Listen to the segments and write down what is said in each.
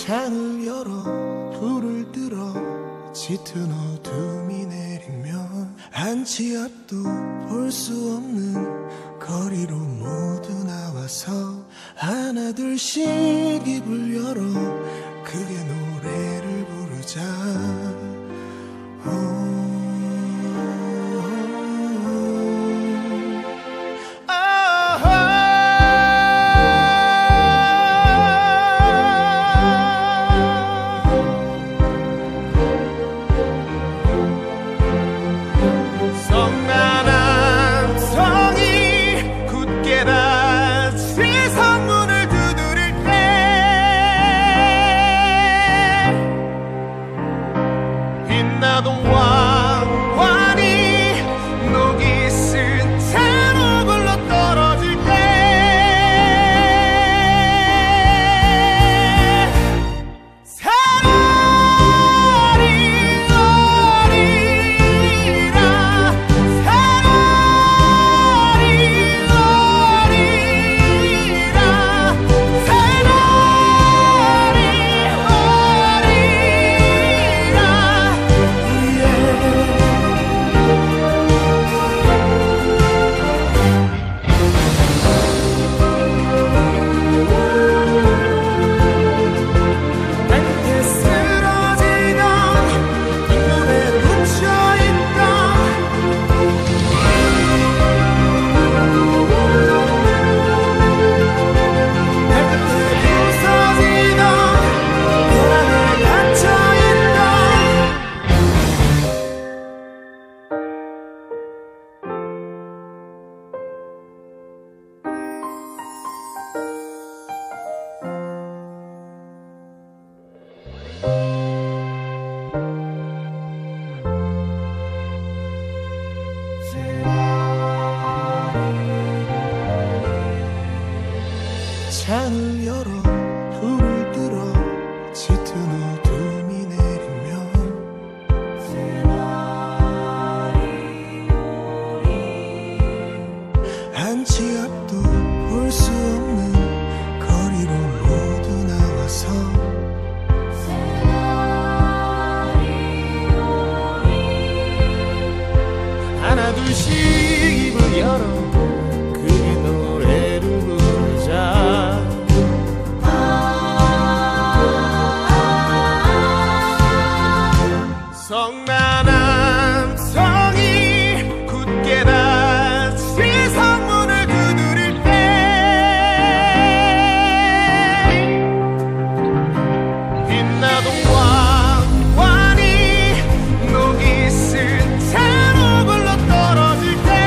창을 열어 불을 들어 짙은 어둠이 내리면 한치 앞도 볼 수 없는 거리로 모두 나와서 하나 둘씩 입을 열어 크게 노래를 부르자. 창을 열어 불을 들어 짙은 어둠이 내리면 한치 앞도 볼 수 없는 거리로 모두 나와서 하나 둘씩 입을 열어 성난한 성이 굳게 닫힌 성문을 두드릴 때 빛나던 왕관이 녹이 쓴 채로 굴러 떨어질 때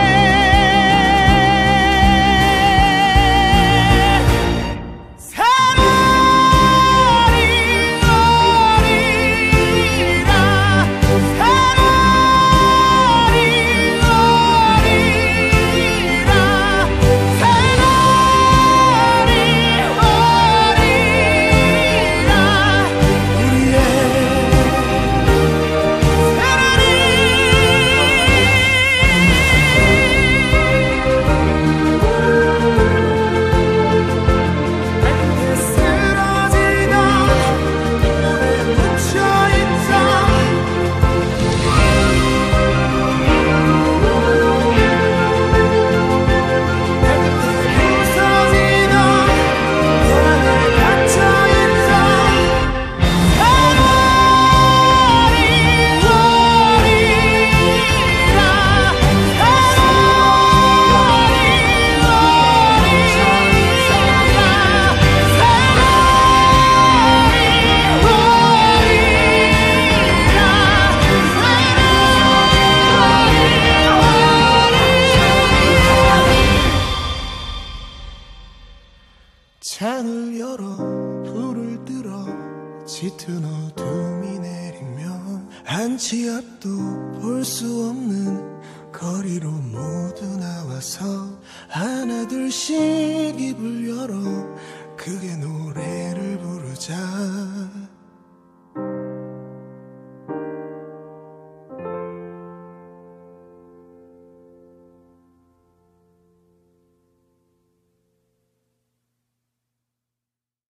창을 열어 불을 들어 짙은 어둠이 내리면 한치 앞도 볼 수 없는 거리로 모두 나와서 하나 둘씩 입을 열어 크게 노래를 부르자.